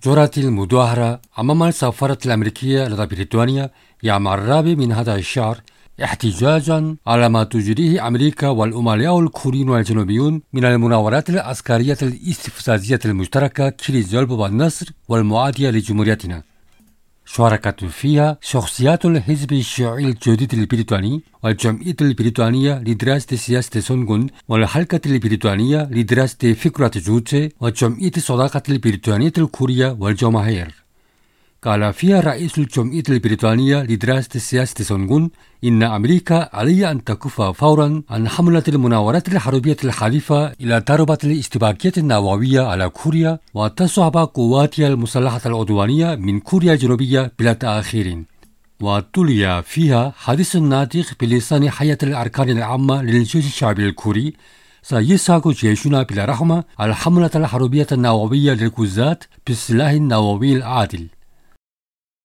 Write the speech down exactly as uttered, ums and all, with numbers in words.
جرت المظاهرة أمام السفارة الأمريكية لدى بريطانيا يوم الرابع من هذا الشهر احتجاجا على ما تجريه أمريكا والأملاء الكوريون والجنوبيون من المناورات العسكرية الاستفزازية المشتركة كيريزولف والنصر والمعادية لجمهوريتنا. شاركت فيها شخصيات الحزب الشيوعي الجديد البريطاني والجمعية البريطانية لدراسة سياسة سونغون والحلقة البريطانية لدراسة فكرة جوتشي وجمعية الصداقة البريطانية الكورية والجماهير. قال فيها رئيس الجمعية البريطانية لدراسة سياسة سونغون إن أمريكا عليها أن تكف فورا عن حملة المناورات الحربية الحليفة إلى ضربة الاشتباكية النووية على كوريا وتصعب قواتها المسلحة العدوانية من كوريا الجنوبية بلا تأخير. وتلي فيها حديث ناطق بلسان حياة الأركان العامة للجيش الشعبي الكوري: سيسعى جيشنا بلا رحمة الحملة الحربية النووية للغزاة بالسلاح النووي العادل.